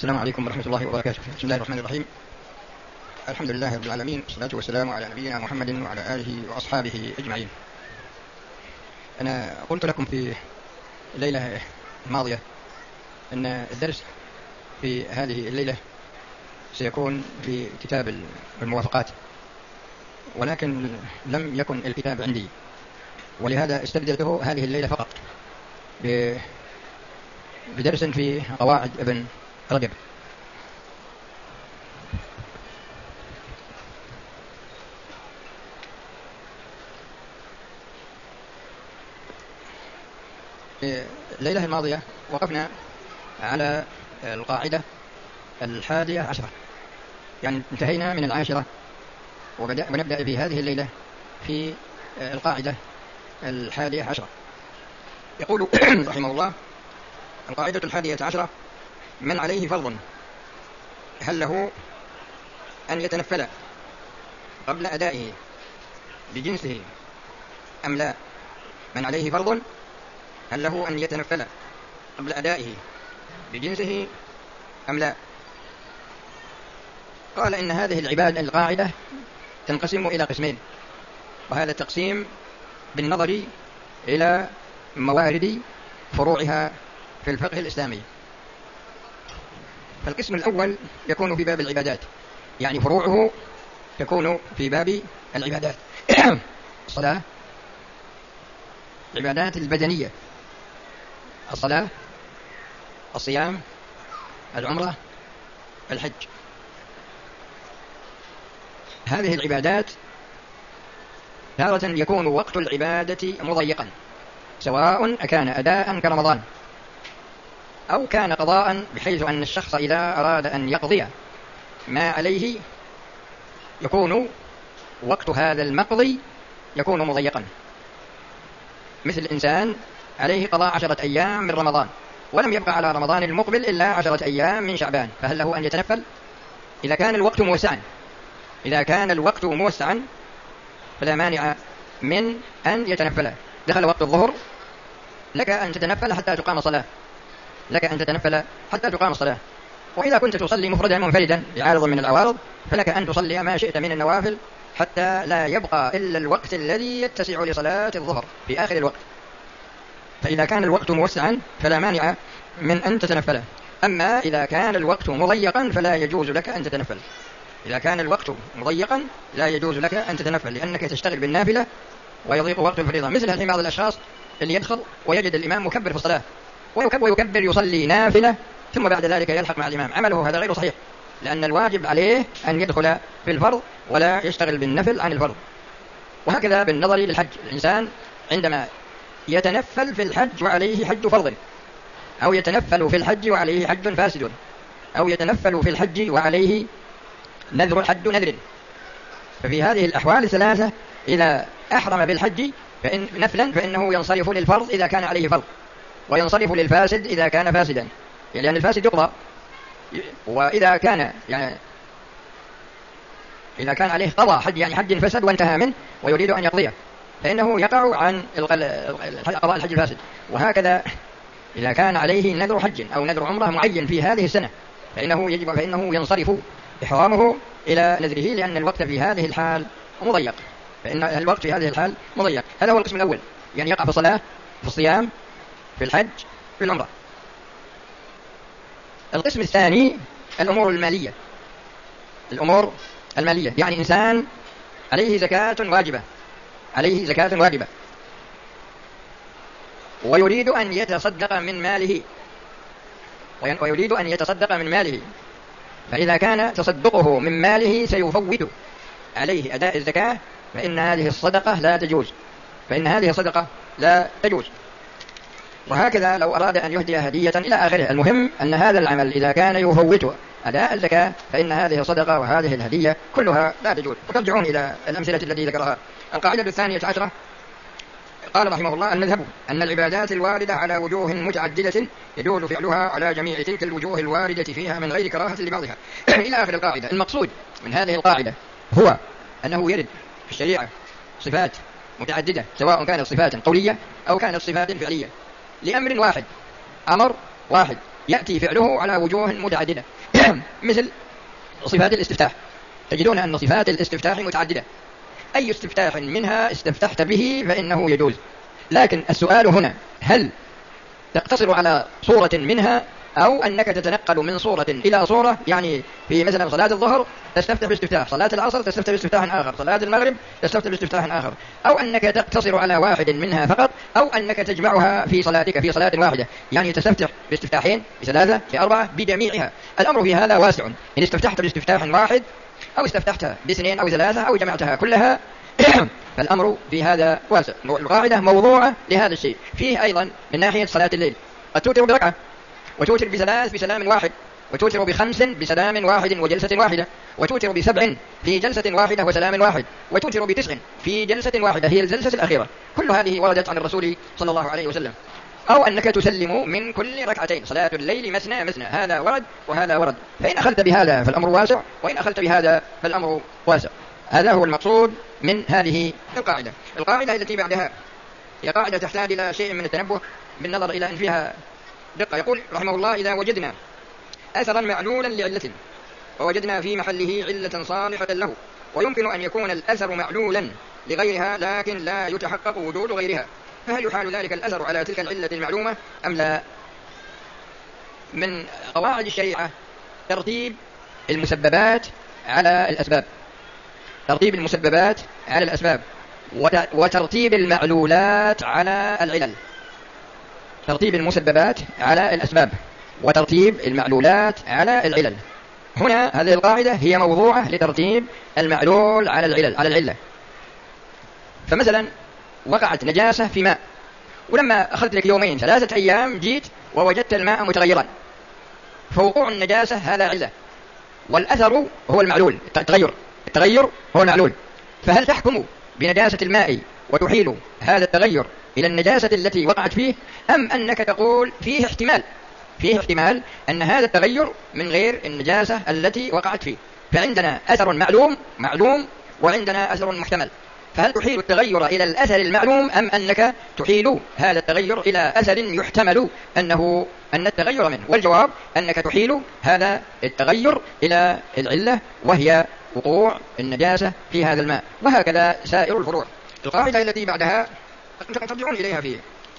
السلام عليكم ورحمة الله وبركاته. بسم الله الرحمن الرحيم. الحمد لله رب العالمين، والصلاة والسلام على نبينا محمد وعلى آله وأصحابه أجمعين. أنا قلت لكم في الليلة الماضية أن الدرس في هذه الليلة سيكون في كتاب الموافقات، ولكن لم يكن الكتاب عندي، ولهذا استبدلته هذه الليلة فقط بدرس في قواعد ابن رجب. في الليلة الماضية وقفنا على القاعدة 11، يعني انتهينا من 10 ونبدأ في هذه الليلة في القاعدة 11. يقول رحمه الله: القاعدة 11: من عليه فرض هل له أن يتنفل قبل أدائه بجنسه أم لا؟ من عليه فرض هل له أن يتنفل قبل أدائه بجنسه أم لا؟ قال إن هذه القاعدة تنقسم إلى قسمين، وهذا التقسيم بالنظر إلى موارد فروعها في الفقه الإسلامي. فالقسم الأول يكون في باب العبادات، يعني فروعه تكون في باب العبادات. الصلاة، العبادات البدنية، الصلاة، الصيام، العمرة، الحج. هذه العبادات تارة يكون وقت العبادة مضيقا، سواء أكان أداء كرمضان أو كان قضاء، بحيث أن الشخص إذا أراد أن يقضي ما عليه يكون وقت هذا المقضي يكون مضيقا. مثل إنسان عليه قضاء 10 أيام من رمضان ولم يبقى على رمضان المقبل إلا 10 أيام من شعبان، فهل له أن يتنفل؟ إذا كان الوقت موسعا فلا مانع من أن يتنفل. دخل وقت الظهر، لك أن تتنفل حتى تقام الصلاة. وإذا كنت تصلي مفردا منفردا بعارض من العوارض فلك أن تصلي ما شئت من النوافل حتى لا يبقى إلا الوقت الذي يتسع لصلاة الظهر في آخر الوقت. فإذا كان الوقت موسعا فلا مانع من أن تتنفل. أما إذا كان الوقت مضيقا فلا يجوز لك أن تتنفل. لأنك تشتغل بالنافلة ويضيق وقت الفريضة. مثل الحين بعض الأشخاص اللي يدخل ويجد الإمام مكبر في الصلاة ويكبر يصلي نافلة ثم بعد ذلك يلحق مع الإمام، عمله هذا غير صحيح، لأن الواجب عليه أن يدخل في الفرض ولا يشتغل بالنفل عن الفرض. وهكذا بالنظر للحج، الإنسان عندما يتنفل في الحج وعليه حج فرض، أو يتنفل في الحج وعليه حج فاسد، أو يتنفل في الحج وعليه حج نذر، ففي هذه الأحوال الثلاثة إذا أحرم بالحج نفلا فإنه ينصرف للفرض إذا كان عليه فرض، وينصرف للفاسد إذا كان فاسدا، لأن الفاسد يقضى. وإذا كان إذا كان عليه قضاء حج، يعني حج فسد وانتهى منه ويريد أن يقضيه، فإنه يقع عن قضاء الحج الفاسد. وهكذا إذا كان عليه نذر حج أو نذر عمره معين في هذه السنة فإنه ينصرف إحرامه إلى نذره، لأن الوقت في هذه الحال مضيق. هذا هو القسم الأول، يعني يقع في الصلاة، في الصيام، في الحج، في العمرة. القسم الثاني الأمور المالية، يعني إنسان عليه زكاة واجبة ويريد أن يتصدق من ماله، فإذا كان تصدقه من ماله سيفوت عليه أداء الزكاة فإن هذه الصدقة لا تجوز. وهكذا لو أراد أن يهدي هدية إلى آخره. المهم أن هذا العمل إذا كان يفوت أداء الزكاة فإن هذه الصدقة وهذه الهدية كلها لا تجوز. وترجعون إلى الأمثلة التي ذكرها. القاعدة 12 قال رحمه الله: المذهب أن العبادات الواردة على وجوه متعددة يجوز فعلها على جميع تلك الوجوه الواردة فيها من غير كراهة لبعضها. إلى آخر القاعدة. المقصود من هذه القاعدة هو أنه يرد في الشريعة صفات متعددة، سواء كانت صفات قولية أو كانت صفات فعلية، لأمر واحد، أمر واحد يأتي فعله على وجوه متعددة مثل صفات الاستفتاح، تجدون أن صفات الاستفتاح متعددة، أي استفتاح منها استفتحت به فإنه يجوز. لكن السؤال هنا هل تقتصر على صورة منها أو أنك تتنقل من صورة إلى صورة؟ يعني في مثلا صلاة الظهر تستفتح باستفتاح، صلاة العصر تستفتح باستفتاح آخر، صلاة المغرب تستفتح باستفتاح آخر، أو أنك تقتصر على واحد منها فقط، أو أنك تجمعها في صلاتك في صلاة واحدة، يعني تستفتح باستفتاحين بثلاثة بأربعة بجميعها. الأمر في هذا واسع، إن استفتحت باستفتاح واحد أو استفتحت باثنين أو ثلاثة أو جمعتها كلها فالأمر في هذا واسع. القاعدة موضوعة لهذا الشيء. فيه أيضا من ناحية صلاة الليل قد توتر بركعة، وتوتر بثلاث بسلام واحد، وتوتر بخمس بسلام واحد وجلسة واحدة، وتوتر بسبع في جلسة واحدة وسلام واحد، وتوتر بتسع في جلسة واحدة هي الجلسة الأخيرة. كل هذه وردت عن الرسول صلى الله عليه وسلم. أو أنك تسلم من كل ركعتين، صلاة الليل مثنى مثنى، هذا ورد وهذا ورد. فإن أخذت بهذا فالأمر واسع، وإن أخذت بهذا فالأمر واسع. هذا هو المقصود من هذه القاعدة. القاعدة التي بعدها هي قاعدة تحتاج إلى شيء من التنبه بالنظر إلى أن فيها دقة. يقول رحمه الله: إذا وجدنا أثرا معلولا لعلة ووجدنا في محله علة صالحة له، ويمكن أن يكون الأثر معلولا لغيرها لكن لا يتحقق وجود غيرها، فهل يحال ذلك الأثر على تلك العلة المعلومة أم لا؟ من قواعد الشريعة ترتيب المسببات على الأسباب، ترتيب المسببات على الأسباب، وترتيب المعلولات على العلل. ترتيب المسببات على الأسباب وترتيب المعلولات على العلل. هنا هذه القاعدة هي موضوعة لترتيب المعلول على العلة. فمثلا وقعت نجاسة في ماء، ولما أخذت لك يومين ثلاثة أيام جيت ووجدت الماء متغيرا، فوقوع النجاسة هذا علة، والأثر هو المعلول، التغير هو المعلول. فهل تحكم بنجاسة الماء وتحيل هذا التغير إلى النجاسة التي وقعت فيه، أم أنك تقول فيه احتمال أن هذا التغير من غير النجاسة التي وقعت فيه؟ فعندنا أثر معلوم وعندنا أثر محتمل. فهل تحيل التغير إلى الأثر المعلوم، أم أنك تحيل هذا التغير إلى أثر يحتمل أن التغير منه؟ والجواب أنك تحيل هذا التغير إلى العلة، وهي وقوع النجاسة في هذا الماء. وهكذا سائر الفروع. القاعدة التي بعدها ترجعون إليها فيه.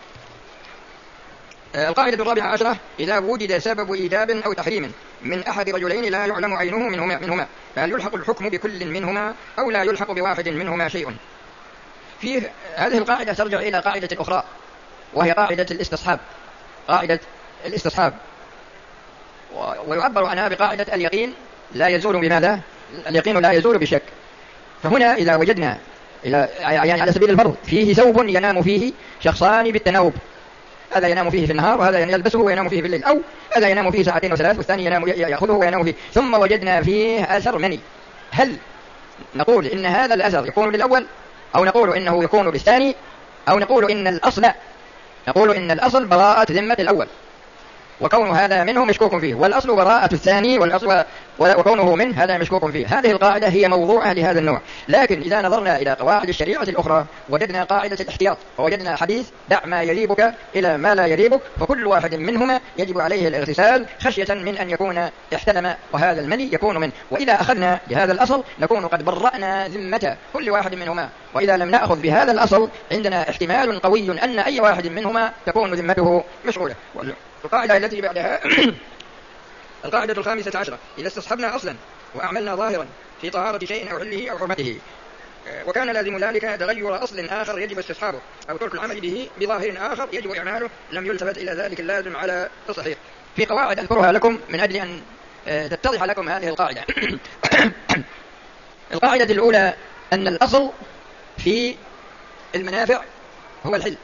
القاعدة الرابعة عشرة: إذا وجد سبب إيجاب أو تحريم من أحد رجلين لا يعلم عينه منهما فهل يلحق الحكم بكل منهما أو لا يلحق بواحد منهما شيء؟ فيه هذه القاعدة ترجع إلى قاعدة أخرى، وهي قاعدة الاستصحاب، ويعبر عنها بقاعدة اليقين لا يزول بماذا؟ اليقين لا يزول بشك. فهنا إذا وجدنا يعني على سبيل الفرض فيه ثوب ينام فيه شخصان بالتناوب، هذا ينام فيه في النهار وهذا يلبسه وينام فيه في الليل، أو هذا ينام فيه ساعتين أو ثلاث والثاني يأخذه وينام فيه، ثم وجدنا فيه أثر مني، هل نقول إن هذا الأثر يكون للأول، أو نقول إنه يكون للثاني، أو نقول إن الأصل براءة ذمة الأول وكون هذا منه مشكوك فيه، والأصل براءة الثاني وكونه منه هذا مشكوك فيه؟ هذه القاعدة هي موضوعة لهذا النوع. لكن إذا نظرنا إلى قواعد الشريعة الأخرى وجدنا قاعدة الاحتياط، ووجدنا حديث دع ما يريبك إلى ما لا يريبك، فكل واحد منهما يجب عليه الاغتسال خشية من أن يكون احتلم وهذا المني يكون منه. وإذا أخذنا بهذا الأصل نكون قد برأنا ذمة كل واحد منهما، وإذا لم نأخذ بهذا الأصل عندنا احتمال قوي أن أي واحد منهما تكون ذمته مشغولة. القاعدة التي بعدها القاعدة الخامسة عشرة: إذا استصحبنا أصلا وأعملنا ظاهرا في طهارة شيء أو حله أو حرمته، وكان لازم ذلك تغير أصل آخر يجب استصحابه أو ترك العمل به بظاهر آخر يجب إعماله، لم يلتفت إلى ذلك اللازم على الصحيح. في قواعد أذكرها لكم من أجل أن تتضح لكم هذه القاعدة. القاعدة الأولى أن الأصل في المنافع هو الحل،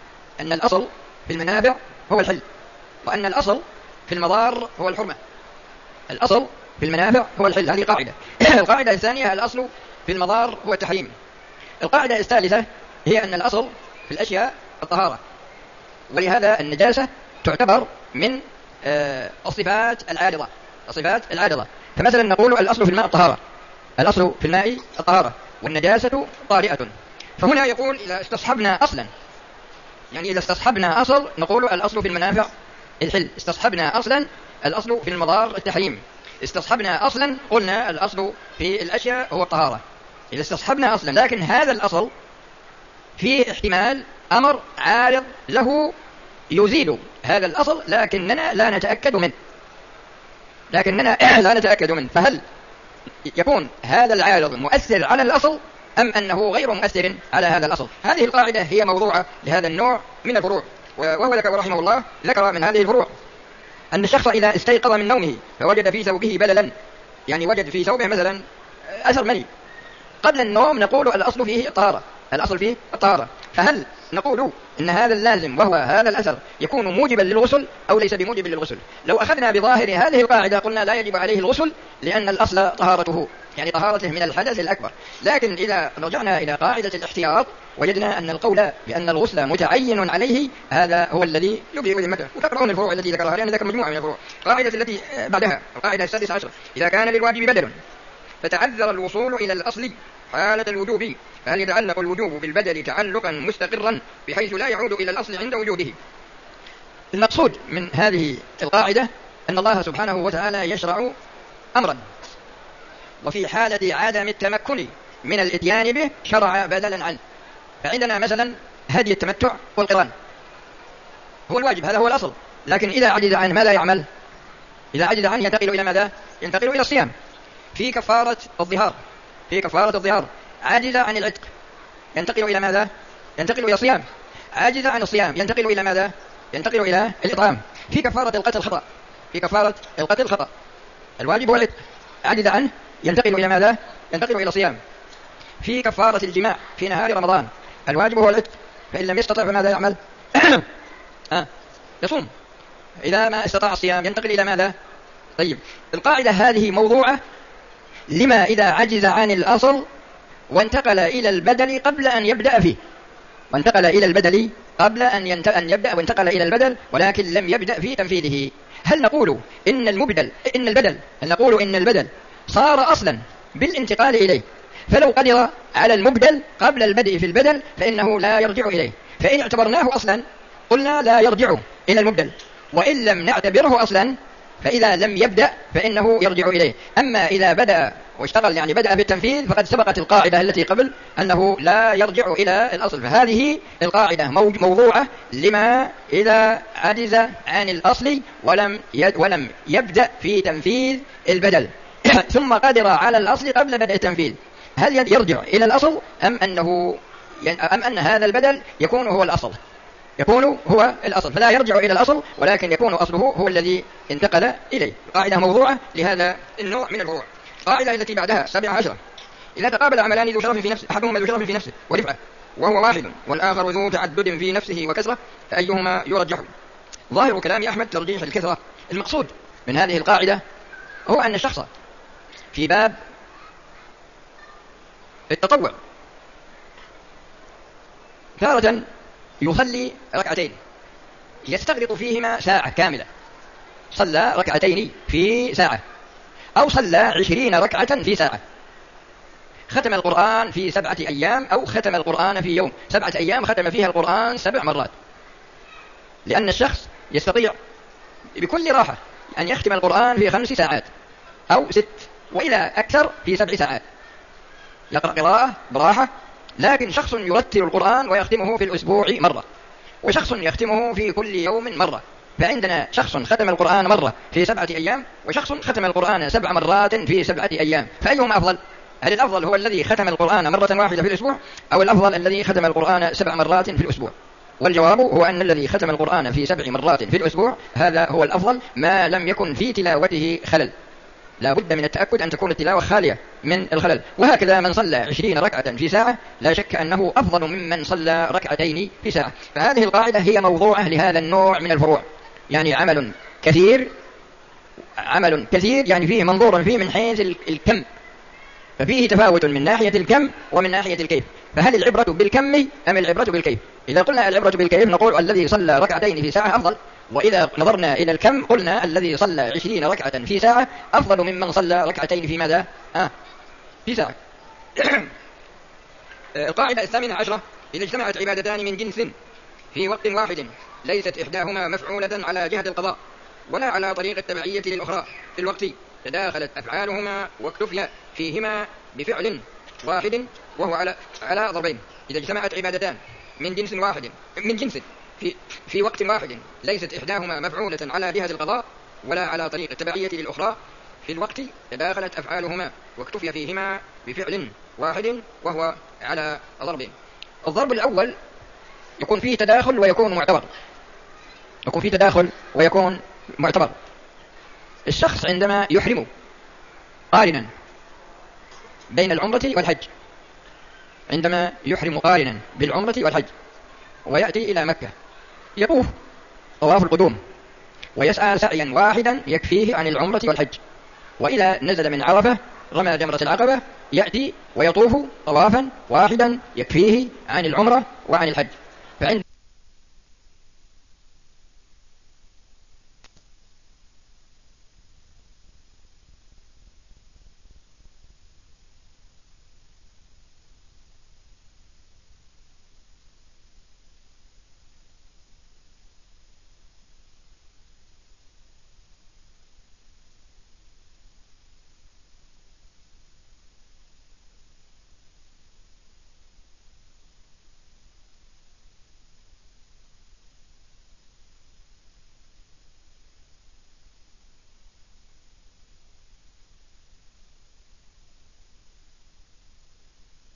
وأن الأصل في المضار هو الحرمة. الأصل في المنافع هو الحل، هذه قاعدة. القاعدة الثانية: الأصل في المضار هو التحريم. القاعدة الثالثة هي أن الأصل في الأشياء الطهارة، ولهذا النجاسة تعتبر من الصفات العارضة. فمثلا نقول الأصل في الماء الطهارة، والنجاسة طارئة. فهنا يقول إذا استصحبنا أصلا، يعني إذا استصحبنا أصل نقول الأصل في المنافع الحل. استصحبنا أصلا، الأصل في المضار التحريم. استصحبنا أصلا، قلنا الأصل في الأشياء هو الطهارة. إذا استصحبنا أصلا، لكن هذا الأصل فيه احتمال أمر عارض له يزيل هذا الأصل، لكننا لا نتأكد منه. فهل يكون هذا العارض مؤثر على الأصل أم أنه غير مؤثر على هذا الأصل؟ هذه القاعدة هي موضوعة لهذا النوع من الفروع. وهو ذكر رحمه الله، ذكر من هذه الفروع أن الشخص إذا استيقظ من نومه فوجد في ثوبه بللا، يعني وجد في ثوبه مثلا أثر مني، قبل النوم نقول الأصل فيه الطهارة. فهل نقول إن هذا اللازم وهو هذا الأثر يكون موجبا للغسل أو ليس بموجب للغسل؟ لو أخذنا بظاهر هذه القاعدة قلنا لا يجب عليه الغسل، لأن الأصل طهارته، يعني طهارته من الحدث الأكبر. لكن إذا رجعنا إلى قاعدة الاحتياط وجدنا أن القول بأن الغسل متعين عليه، هذا هو الذي يبرئ ذمته. وتقرؤون الفروع التي ذكرها، لأن ذكر مجموعة من الفروع. قاعدة التي بعدها، القاعدة 16، إذا كان للواجب بدل فتعذر الوصول إلى الأصل حالة الوجوب، فهل يتعلق الوجوب بالبدل تعلقا مستقرا بحيث لا يعود إلى الأصل عند وجوده؟ المقصود من هذه القاعدة أن الله سبحانه وتعالى يشرع أمرا، وفي حالة عدم التمكن من الإتيان به شرع بدلا عنه. فعندنا مثلا هدي التمتع والقران هو الواجب، هذا هو الأصل، لكن إذا عجز عنه ماذا يعمل؟ إذا عجز عنه ينتقل إلى ماذا؟ ينتقل إلى الصيام. في كفارة الظهار عجز عن العتق ينتقل إلى ماذا؟ ينتقل إلى الصيام. عجز عن الصيام ينتقل إلى ماذا؟ ينتقل إلى الإطعام. في كفارة القتل خطأ الواجب هو العتق، عجز عنه ينتقل إلى ماذا؟ ينتقل إلى الصيام. في كفارة الجماع في نهار رمضان الواجب هو العتق، فإن لم يستطع فماذا يعمل؟ يصوم. إذا ما استطاع الصيام ينتقل إلى ماذا؟ طيب، القاعدة هذه موضوعة لما إذا عجز عن الأصل وانتقل إلى البدل قبل أن يبدأ فيه، وانتقل إلى البدل قبل أن يبدأ، وانتقل إلى البدل ولكن لم يبدأ في تنفيذه. هل نقول إن البدل صار أصلا بالانتقال إليه، فلو قدر على المبدل قبل البدء في البدل فإنه لا يرجع إليه؟ فإن اعتبرناه أصلا قلنا لا يرجع إلى المبدل، وإن لم نعتبره أصلا فإذا لم يبدأ فإنه يرجع إليه. أما إذا بدأ واشتغل، يعني بدأ بالتنفيذ، فقد سبقت القاعدة التي قبل أنه لا يرجع إلى الأصل. فهذه القاعدة موضوعة لما إذا عجز عن الأصل ولم يبدأ في تنفيذ البدل ثم قدر على الأصل قبل بدء التنفيذ، هل يرجع إلى الأصل أم أن هذا البدل يكون هو الأصل؟ فلا يرجع إلى الأصل، ولكن يكون أصله هو الذي انتقل إليه. قاعدة موضوعة لهذا النوع من الفروع. قاعدة التي بعدها 17، إذا تقابل عملان ذو شرف في نفسه، أحدهما ذو شرف في نفسه ورفعة وهو واحد، والآخر ذو تعدد في نفسه وكثرة، فأيهما يرجح؟ ظاهر كلام أحمد ترجيح الكثرة. المقصود من هذه القاعدة هو أن الشخص في باب التطوع تارة يصلي ركعتين يستغرق فيهما ساعة كاملة، صلى ركعتين في ساعة، أو صلى 20 ركعة في ساعة، ختم القرآن في 7 أيام، أو ختم القرآن في يوم. 7 أيام ختم فيها القرآن 7 مرات، لأن الشخص يستطيع بكل راحة أن يختم القرآن في 5 ساعات أو 6 وإلى أكثر في 7 ساعات، يقرأ قراءة براحة. لكن شخص يرتل القرآن ويختمه في الأسبوع مرة، وشخص يختمه في كل يوم مرة. فعندنا شخص ختم القرآن مرة في 7 أيام، وشخص ختم القرآن 7 مرات في 7 أيام، فأيهما أفضل؟ هل الأفضل هو الذي ختم القرآن مرة واحدة في الأسبوع، أو الأفضل الذي ختم القرآن 7 مرات في الأسبوع؟ والجواب هو أن الذي ختم القرآن في 7 مرات في الأسبوع هذا هو الأفضل، ما لم يكن في تلاوته خلل. لا بد من التأكد أن تكون التلاوة خالية من الخلل. وهكذا من صلى 20 ركعة في ساعة لا شك أنه أفضل ممن صلى ركعتين في ساعة. فهذه القاعدة هي موضوعة لهذا النوع من الفروع، يعني عمل كثير يعني فيه منظور فيه من حيث الكم، ففيه تفاوت من ناحية الكم ومن ناحية الكيف. فهل العبرة بالكم أم العبرة بالكيف؟ إذا قلنا العبرة بالكيف نقول الذي صلى ركعتين في ساعة أفضل، وإذا نظرنا إلى الكم قلنا الذي صلى 20 ركعة في ساعة أفضل ممن صلى ركعتين في ماذا؟ في ساعة. القاعدة 18، إذا اجتمعت عبادتان من جنس في وقت واحد ليست إحداهما مفعولة على جهة القضاء ولا على طريق التبعية للأخرى في الوقت تداخلت أفعالهما واكتفي فيهما بفعل واحد وهو على ضربين. إذا اجتمعت عبادتان من جنس في وقت واحد ليست إحداهما مفعولة على جهة القضاء ولا على طريق التبعية للأخرى في الوقت تداخلت أفعالهما واكتفي فيهما بفعل واحد وهو على ضربين. الضرب الأول يكون فيه تداخل ويكون معتبر. الشخص عندما يحرم قارنا بين العمرة والحج، عندما يحرم قارنا بالعمرة والحج ويأتي إلى مكة يطوف طواف القدوم ويسعى سعيا واحدا يكفيه عن العمرة والحج، وإذا نزل من عرفة رمى جمرة العقبة يأتي ويطوف طوافا واحدا يكفيه عن العمرة وعن الحج.